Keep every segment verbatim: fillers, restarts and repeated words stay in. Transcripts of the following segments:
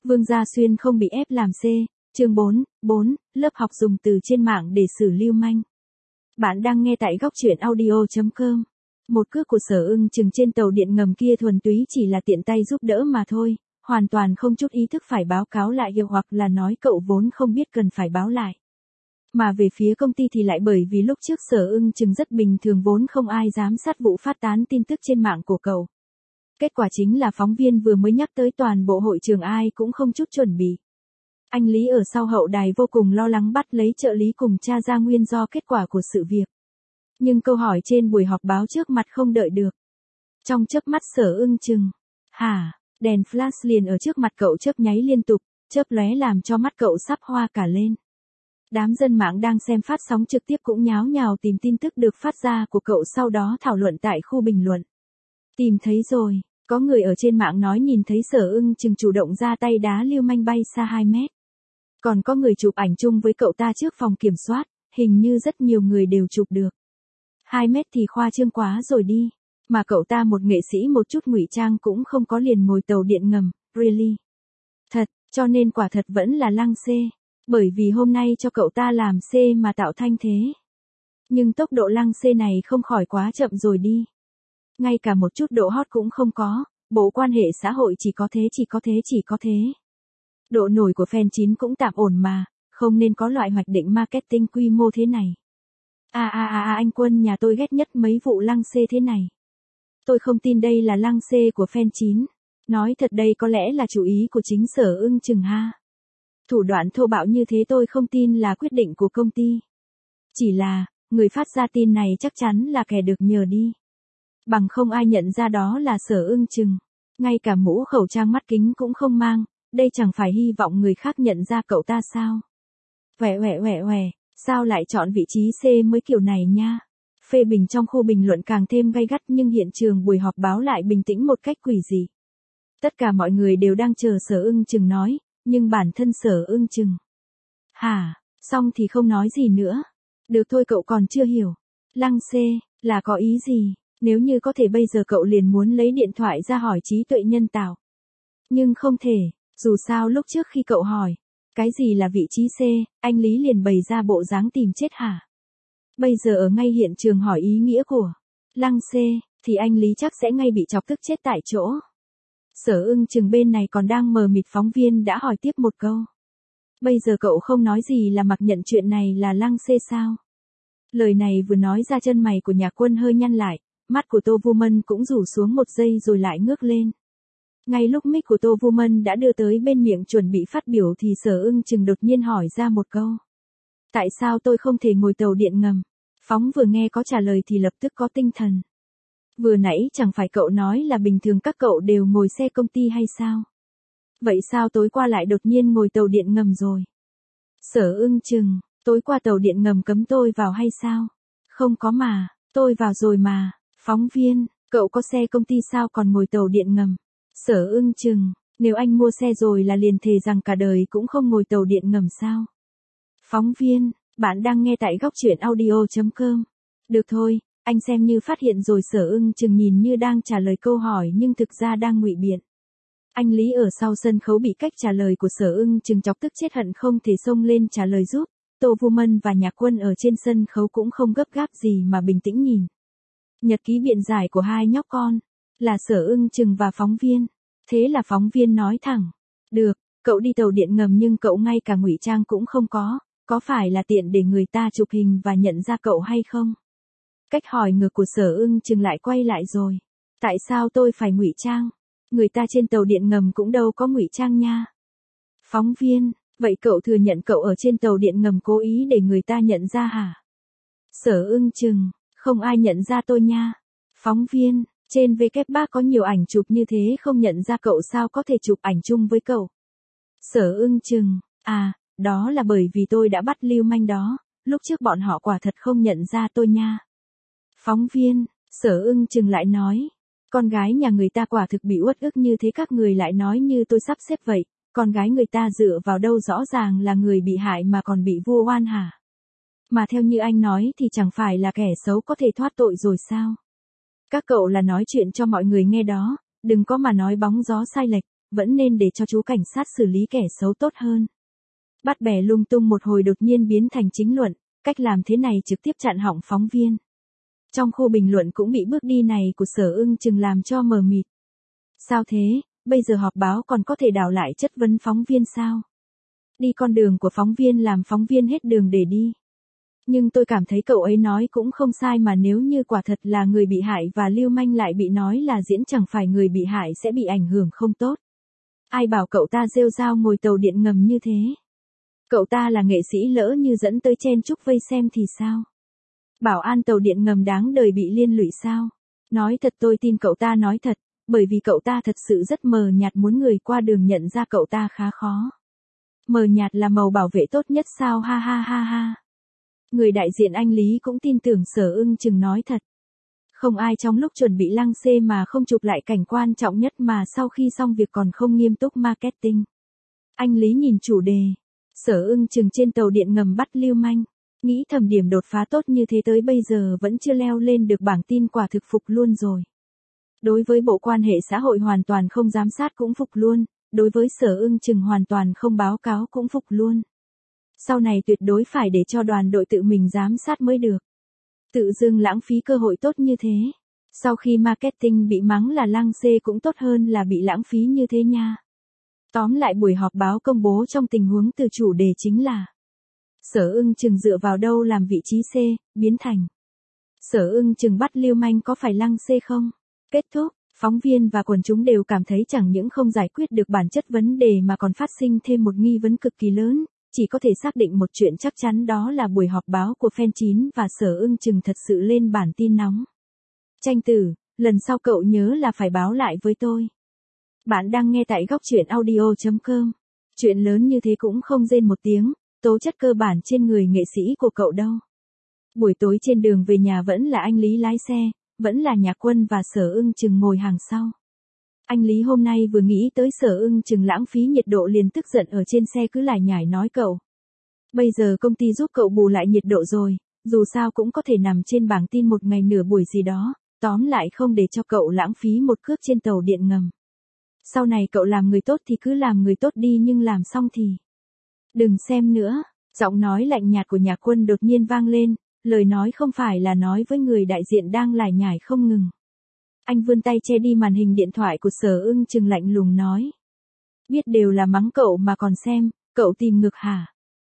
Vương Gia Xuyên không bị ép làm C, chương bốn, bốn, lớp học dùng từ trên mạng để xử lưu manh. Bạn đang nghe tại góc truyện audio chấm com. Một cước của Sở Ưng Chừng trên tàu điện ngầm kia thuần túy chỉ là tiện tay giúp đỡ mà thôi, hoàn toàn không chút ý thức phải báo cáo lại hiệu hoặc là nói cậu vốn không biết cần phải báo lại. Mà về phía công ty thì lại bởi vì lúc trước Sở Ưng Chừng rất bình thường vốn không ai dám sát vụ phát tán tin tức trên mạng của cậu. Kết quả chính là phóng viên vừa mới nhắc tới toàn bộ hội trường ai cũng không chút chuẩn bị. Anh Lý ở sau hậu đài vô cùng lo lắng bắt lấy trợ lý cùng tra ra nguyên do kết quả của sự việc. Nhưng câu hỏi trên buổi họp báo trước mặt không đợi được. Trong chớp mắt Sở Ưng Chừng, hả, đèn flash liền ở trước mặt cậu chớp nháy liên tục, chớp lóe làm cho mắt cậu sắp hoa cả lên. Đám dân mạng đang xem phát sóng trực tiếp cũng nháo nhào tìm tin tức được phát ra của cậu sau đó thảo luận tại khu bình luận. Tìm thấy rồi, có người ở trên mạng nói nhìn thấy Sở Ưng Chừng chủ động ra tay đá lưu manh bay xa hai mét. Còn có người chụp ảnh chung với cậu ta trước phòng kiểm soát, hình như rất nhiều người đều chụp được. hai mét thì khoa trương quá rồi đi, mà cậu ta một nghệ sĩ một chút ngụy trang cũng không có liền ngồi tàu điện ngầm, really. Thật, cho nên quả thật vẫn là lăng C, bởi vì hôm nay cho cậu ta làm C mà tạo thanh thế. Nhưng tốc độ lăng C này không khỏi quá chậm rồi đi. Ngay cả một chút độ hot cũng không có, bộ quan hệ xã hội chỉ có thế chỉ có thế chỉ có thế. Độ nổi của fan chín cũng tạm ổn mà, không nên có loại hoạch định marketing quy mô thế này. À à à à anh Quân nhà tôi ghét nhất mấy vụ lăng C thế này. Tôi không tin đây là lăng C của fan chín. Nói thật đây có lẽ là chủ ý của chính Sở Ưng Chừng ha. Thủ đoạn thô bạo như thế tôi không tin là quyết định của công ty. Chỉ là, người phát ra tin này chắc chắn là kẻ được nhờ đi. Bằng không ai nhận ra đó là Sở Ưng Chừng. Ngay cả mũ khẩu trang mắt kính cũng không mang, đây chẳng phải hy vọng người khác nhận ra cậu ta sao. Huệ huệ huệ huệ, sao lại chọn vị trí C mới kiểu này nha. Phê bình trong khu bình luận càng thêm gay gắt nhưng hiện trường buổi họp báo lại bình tĩnh một cách quỷ dị. Tất cả mọi người đều đang chờ Sở Ưng Chừng nói, nhưng bản thân Sở Ưng Chừng. Hả, xong thì không nói gì nữa. Được thôi cậu còn chưa hiểu. Lăng C, là có ý gì? Nếu như có thể bây giờ cậu liền muốn lấy điện thoại ra hỏi trí tuệ nhân tạo. Nhưng không thể, dù sao lúc trước khi cậu hỏi, cái gì là vị trí C, anh Lý liền bày ra bộ dáng tìm chết hả? Bây giờ ở ngay hiện trường hỏi ý nghĩa của lăng C, thì anh Lý chắc sẽ ngay bị chọc tức chết tại chỗ. Sở Ưng Chừng bên này còn đang mờ mịt phóng viên đã hỏi tiếp một câu. Bây giờ cậu không nói gì là mặc nhận chuyện này là lăng C sao? Lời này vừa nói ra chân mày của Nhạc Quân hơi nhăn lại, mắt của Tô Vu Mân cũng rủ xuống một giây rồi lại ngước lên. Ngay lúc mic của Tô Vu Mân đã đưa tới bên miệng chuẩn bị phát biểu thì Sở Ưng Chừng đột nhiên hỏi ra một câu. Tại sao tôi không thể ngồi tàu điện ngầm? Phóng vừa nghe có trả lời thì lập tức có tinh thần. Vừa nãy chẳng phải cậu nói là bình thường các cậu đều ngồi xe công ty hay sao? Vậy sao tối qua lại đột nhiên ngồi tàu điện ngầm rồi? Sở Ưng Chừng, tối qua tàu điện ngầm cấm tôi vào hay sao? Không có mà, tôi vào rồi mà. Phóng viên, cậu có xe công ty sao còn ngồi tàu điện ngầm? Sở Ưng Chừng, nếu anh mua xe rồi là liền thề rằng cả đời cũng không ngồi tàu điện ngầm sao? Phóng viên, bạn đang nghe tại góc truyện audio chấm com. Được thôi, anh xem như phát hiện rồi. Sở Ưng Chừng nhìn như đang trả lời câu hỏi nhưng thực ra đang ngụy biện. Anh Lý ở sau sân khấu bị cách trả lời của Sở Ưng Chừng chọc tức chết hận không thể xông lên trả lời giúp. Tô Vu Mân và Nhạc Quân ở trên sân khấu cũng không gấp gáp gì mà bình tĩnh nhìn. Nhật ký biện giải của hai nhóc con, là Sở Ưng Chừng và phóng viên. Thế là phóng viên nói thẳng. Được, cậu đi tàu điện ngầm nhưng cậu ngay cả ngụy trang cũng không có. Có phải là tiện để người ta chụp hình và nhận ra cậu hay không? Cách hỏi ngược của Sở Ưng Chừng lại quay lại rồi. Tại sao tôi phải ngụy trang? Người ta trên tàu điện ngầm cũng đâu có ngụy trang nha. Phóng viên, vậy cậu thừa nhận cậu ở trên tàu điện ngầm cố ý để người ta nhận ra hả? Sở Ưng Chừng, không ai nhận ra tôi nha. Phóng viên, trên vê kép ba có nhiều ảnh chụp như thế không nhận ra cậu sao có thể chụp ảnh chung với cậu? Sở Ưng Chừng, à, đó là bởi vì tôi đã bắt lưu manh đó, lúc trước bọn họ quả thật không nhận ra tôi nha. Phóng viên, Sở Ưng Chừng lại nói, con gái nhà người ta quả thực bị uất ức như thế các người lại nói như tôi sắp xếp vậy, con gái người ta dựa vào đâu rõ ràng là người bị hại mà còn bị vu oan hả? Mà theo như anh nói thì chẳng phải là kẻ xấu có thể thoát tội rồi sao? Các cậu là nói chuyện cho mọi người nghe đó, đừng có mà nói bóng gió sai lệch. vẫn nên để cho chú cảnh sát xử lý kẻ xấu tốt hơn. Bắt bẻ lung tung một hồi đột nhiên biến thành chính luận, cách làm thế này trực tiếp chặn họng phóng viên. Trong khu bình luận cũng bị bước đi này của Sở Ưng Chừng làm cho mờ mịt. Sao thế, bây giờ họp báo còn có thể đảo lại chất vấn phóng viên sao? Đi con đường của phóng viên làm phóng viên hết đường để đi. Nhưng tôi cảm thấy cậu ấy nói cũng không sai mà nếu như quả thật là người bị hại và lưu manh lại bị nói là diễn chẳng phải người bị hại sẽ bị ảnh hưởng không tốt. Ai bảo cậu ta rêu rao ngồi tàu điện ngầm như thế? Cậu ta là nghệ sĩ lỡ như dẫn tới chen chúc vây xem thì sao? Bảo an tàu điện ngầm đáng đời bị liên lụy sao? Nói thật tôi tin cậu ta nói thật, bởi vì cậu ta thật sự rất mờ nhạt muốn người qua đường nhận ra cậu ta khá khó. Mờ nhạt là màu bảo vệ tốt nhất sao ha ha ha ha. Người đại diện anh Lý cũng tin tưởng Sở Ưng Chừng nói thật. Không ai trong lúc chuẩn bị lăng xê mà không chụp lại cảnh quan trọng nhất mà sau khi xong việc còn không nghiêm túc marketing. Anh Lý nhìn chủ đề. Sở Ưng Chừng trên tàu điện ngầm bắt lưu manh. Nghĩ thầm điểm đột phá tốt như thế tới bây giờ vẫn chưa leo lên được bảng tin quả thực phục luôn rồi. Đối với bộ quan hệ xã hội hoàn toàn không giám sát cũng phục luôn. Đối với Sở Ưng Chừng hoàn toàn không báo cáo cũng phục luôn. Sau này tuyệt đối phải để cho đoàn đội tự mình giám sát mới được. Tự dưng lãng phí cơ hội tốt như thế. Sau khi marketing bị mắng là lăng xê cũng tốt hơn là bị lãng phí như thế nha. Tóm lại buổi họp báo công bố trong tình huống từ chủ đề chính là Sở Ưng Chừng dựa vào đâu làm vị trí C, biến thành Sở Ưng Chừng bắt lưu manh có phải lăng xê không? Kết thúc, phóng viên và quần chúng đều cảm thấy chẳng những không giải quyết được bản chất vấn đề mà còn phát sinh thêm một nghi vấn cực kỳ lớn. Chỉ có thể xác định một chuyện chắc chắn đó là buổi họp báo của Fan chín và Sở Ưng Chừng thật sự lên bản tin nóng. Tranh tử, lần sau cậu nhớ là phải báo lại với tôi. Bạn đang nghe tại góc truyện audio chấm com. Chuyện lớn như thế cũng không rên một tiếng, tố chất cơ bản trên người nghệ sĩ của cậu đâu. Buổi tối trên đường về nhà vẫn là anh Lý lái xe, vẫn là Nhạc Quân và Sở Ưng Chừng ngồi hàng sau. Anh Lý hôm nay vừa nghĩ tới Sở Ưng Chừng lãng phí nhiệt độ liền tức giận ở trên xe cứ lải nhải nói cậu. Bây giờ công ty giúp cậu bù lại nhiệt độ rồi, dù sao cũng có thể nằm trên bảng tin một ngày nửa buổi gì đó, tóm lại không để cho cậu lãng phí một cước trên tàu điện ngầm. Sau này cậu làm người tốt thì cứ làm người tốt đi nhưng làm xong thì đừng xem nữa. Giọng nói lạnh nhạt của Nhạc Quân đột nhiên vang lên, lời nói không phải là nói với người đại diện đang lải nhải không ngừng. Anh vươn tay che đi màn hình điện thoại của Sở Ưng Chừng lạnh lùng nói. Biết đều là mắng cậu mà còn xem, cậu tìm ngược hả?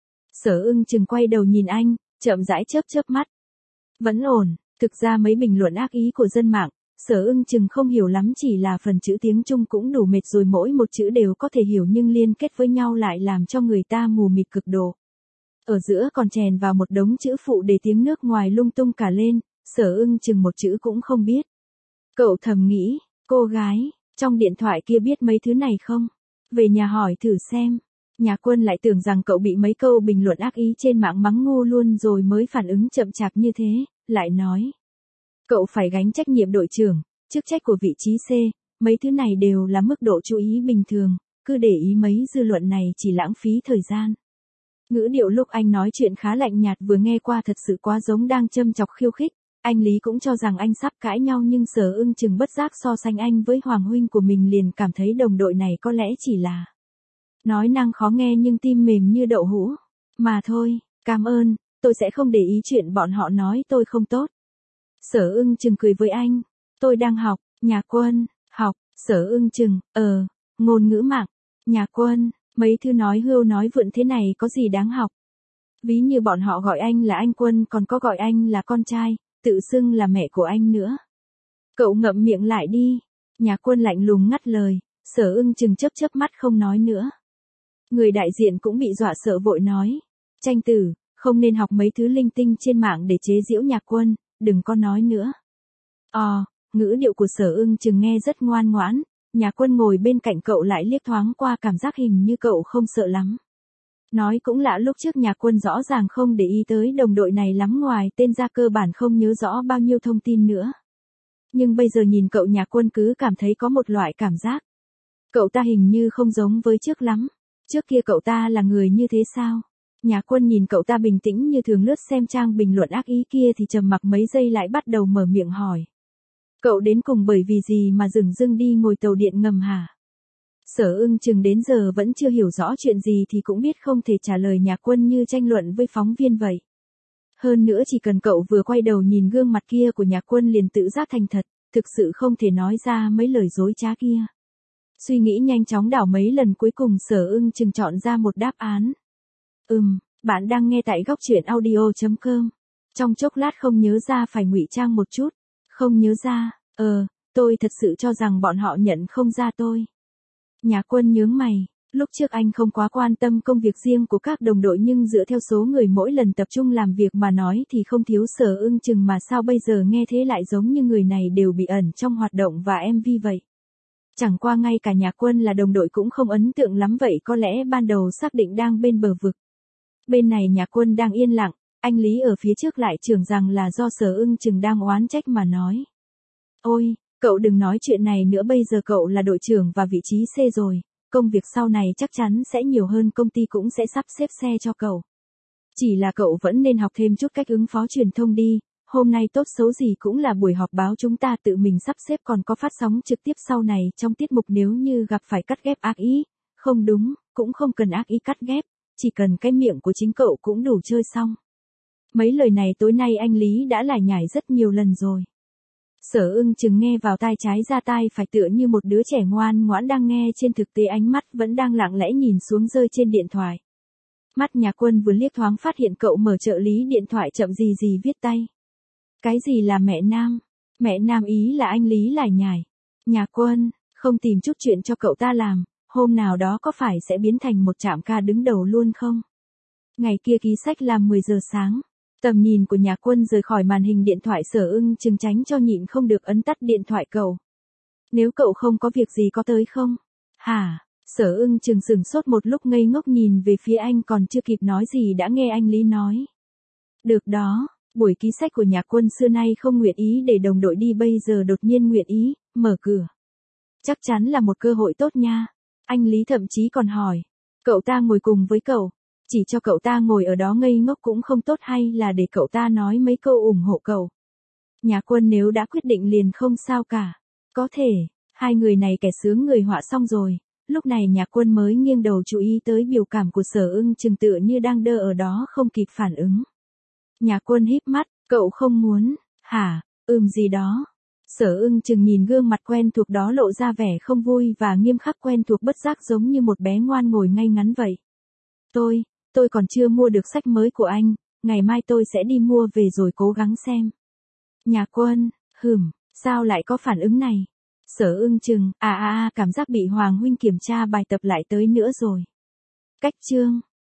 Sở Ưng Chừng quay đầu nhìn anh, chậm rãi chớp chớp mắt. Vẫn ổn, thực ra mấy bình luận ác ý của dân mạng, Sở Ưng Chừng không hiểu lắm chỉ là phần chữ tiếng Trung cũng đủ mệt rồi mỗi một chữ đều có thể hiểu nhưng liên kết với nhau lại làm cho người ta mù mịt cực độ. Ở giữa còn chèn vào một đống chữ phụ để tiếng nước ngoài lung tung cả lên, Sở Ưng Chừng một chữ cũng không biết. Cậu thầm nghĩ, cô gái, trong điện thoại kia biết mấy thứ này không? Về nhà hỏi thử xem. Nhạc Quân lại tưởng rằng cậu bị mấy câu bình luận ác ý trên mạng mắng ngu luôn rồi mới phản ứng chậm chạp như thế, lại nói. Cậu phải gánh trách nhiệm đội trưởng, chức trách của vị trí C, mấy thứ này đều là mức độ chú ý bình thường, cứ để ý mấy dư luận này chỉ lãng phí thời gian. Ngữ điệu lúc anh nói chuyện khá lạnh nhạt vừa nghe qua thật sự quá giống đang châm chọc khiêu khích. Anh Lý cũng cho rằng anh sắp cãi nhau nhưng Sở Ưng Chừng bất giác so sánh anh với Hoàng huynh của mình liền cảm thấy đồng đội này có lẽ chỉ là nói năng khó nghe nhưng tim mềm như đậu hũ. Mà thôi, cảm ơn, tôi sẽ không để ý chuyện bọn họ nói tôi không tốt. Sở Ưng Chừng cười với anh. Tôi đang học, Nhạc Quân, học, Sở Ưng Chừng, ờ, ngôn ngữ mạng, Nhạc Quân, mấy thứ nói hưu nói vượn thế này có gì đáng học. Ví như bọn họ gọi anh là anh Quân còn có gọi anh là con trai. Tự xưng là mẹ của anh nữa. Cậu ngậm miệng lại đi. Nhạc Quân lạnh lùng ngắt lời, Sở Ưng Chừng chớp chớp mắt không nói nữa. Người đại diện cũng bị dọa sợ vội nói. Tranh tử, không nên học mấy thứ linh tinh trên mạng để chế giễu Nhạc Quân, đừng có nói nữa. Ờ, ngữ điệu của Sở Ưng Chừng nghe rất ngoan ngoãn, Nhạc Quân ngồi bên cạnh cậu lại liếc thoáng qua cảm giác hình như cậu không sợ lắm. Nói cũng lạ lúc trước Nhạc Quân rõ ràng không để ý tới đồng đội này lắm ngoài tên ra cơ bản không nhớ rõ bao nhiêu thông tin nữa. Nhưng bây giờ nhìn cậu Nhạc Quân cứ cảm thấy có một loại cảm giác. Cậu ta hình như không giống với trước lắm. Trước kia cậu ta là người như thế sao? Nhạc Quân nhìn cậu ta bình tĩnh như thường lướt xem trang bình luận ác ý kia thì trầm mặc mấy giây lại bắt đầu mở miệng hỏi. Cậu đến cùng bởi vì gì mà dửng dưng đi ngồi tàu điện ngầm hả? Sở Ưng Chừng đến giờ vẫn chưa hiểu rõ chuyện gì thì cũng biết không thể trả lời Nhạc Quân như tranh luận với phóng viên vậy. Hơn nữa chỉ cần cậu vừa quay đầu nhìn gương mặt kia của Nhạc Quân liền tự giác thành thật, thực sự không thể nói ra mấy lời dối trá kia. Suy nghĩ nhanh chóng đảo mấy lần cuối cùng Sở Ưng Chừng chọn ra một đáp án. Ừm, bạn đang nghe tại góc truyện audio chấm com. Trong chốc lát không nhớ ra phải ngụy trang một chút. Không nhớ ra, ờ, tôi thật sự cho rằng bọn họ nhận không ra tôi. Nhạc Quân nhướng mày, lúc trước anh không quá quan tâm công việc riêng của các đồng đội nhưng dựa theo số người mỗi lần tập trung làm việc mà nói thì không thiếu Sở Ưng Chừng mà sao bây giờ nghe thế lại giống như người này đều bị ẩn trong hoạt động và em vê vậy. Chẳng qua ngay cả Nhạc Quân là đồng đội cũng không ấn tượng lắm vậy có lẽ ban đầu xác định đang bên bờ vực. Bên này Nhạc Quân đang yên lặng, anh Lý ở phía trước lại tưởng rằng là do Sở Ưng Chừng đang oán trách mà nói. Ôi, cậu đừng nói chuyện này nữa bây giờ cậu là đội trưởng và vị trí C rồi, công việc sau này chắc chắn sẽ nhiều hơn công ty cũng sẽ sắp xếp xe cho cậu. Chỉ là cậu vẫn nên học thêm chút cách ứng phó truyền thông đi, hôm nay tốt xấu gì cũng là buổi họp báo chúng ta tự mình sắp xếp còn có phát sóng trực tiếp sau này trong tiết mục nếu như gặp phải cắt ghép ác ý, không đúng, cũng không cần ác ý cắt ghép, chỉ cần cái miệng của chính cậu cũng đủ chơi xong. Mấy lời này tối nay anh Lý đã lải nhải rất nhiều lần rồi. Sở Ưng Chừng nghe vào tai trái ra tai phải tựa như một đứa trẻ ngoan ngoãn đang nghe trên thực tế ánh mắt vẫn đang lặng lẽ nhìn xuống rơi trên điện thoại. Mắt Nhạc Quân vừa liếc thoáng phát hiện cậu mở trợ lý điện thoại chậm gì gì viết tay. Cái gì là mẹ nam? Mẹ nam ý là anh Lý lải nhải. Nhạc Quân, không tìm chút chuyện cho cậu ta làm, hôm nào đó có phải sẽ biến thành một trạm ca đứng đầu luôn không? Ngày kia ký sách làm mười giờ sáng. Tầm nhìn của Nhạc Quân rời khỏi màn hình điện thoại Sở Ưng Chừng tránh cho nhịn không được ấn tắt điện thoại cậu. Nếu cậu không có việc gì có tới không? Hả? Sở Ưng Chừng sửng sốt một lúc ngây ngốc nhìn về phía anh còn chưa kịp nói gì đã nghe anh Lý nói. Được đó, buổi ký sách của Nhạc Quân xưa nay không nguyện ý để đồng đội đi bây giờ đột nhiên nguyện ý, mở cửa. Chắc chắn là một cơ hội tốt nha. Anh Lý thậm chí còn hỏi. Cậu ta ngồi cùng với cậu. Chỉ cho cậu ta ngồi ở đó ngây ngốc cũng không tốt hay là để cậu ta nói mấy câu ủng hộ cậu. Nhạc Quân nếu đã quyết định liền không sao cả. Có thể, hai người này kẻ sướng người họa xong rồi. Lúc này Nhạc Quân mới nghiêng đầu chú ý tới biểu cảm của Sở Ưng Chừng tựa như đang đơ ở đó không kịp phản ứng. Nhạc Quân híp mắt, cậu không muốn, hả, ừm gì đó. Sở Ưng Chừng nhìn gương mặt quen thuộc đó lộ ra vẻ không vui và nghiêm khắc quen thuộc bất giác giống như một bé ngoan ngồi ngay ngắn vậy. Tôi, tôi còn chưa mua được sách mới của anh, ngày mai tôi sẽ đi mua về rồi cố gắng xem. Nhạc Quân, hừm, sao lại có phản ứng này? Sở Ưng Chừng, à à à cảm giác bị Hoàng huynh kiểm tra bài tập lại tới nữa rồi. Cách chương.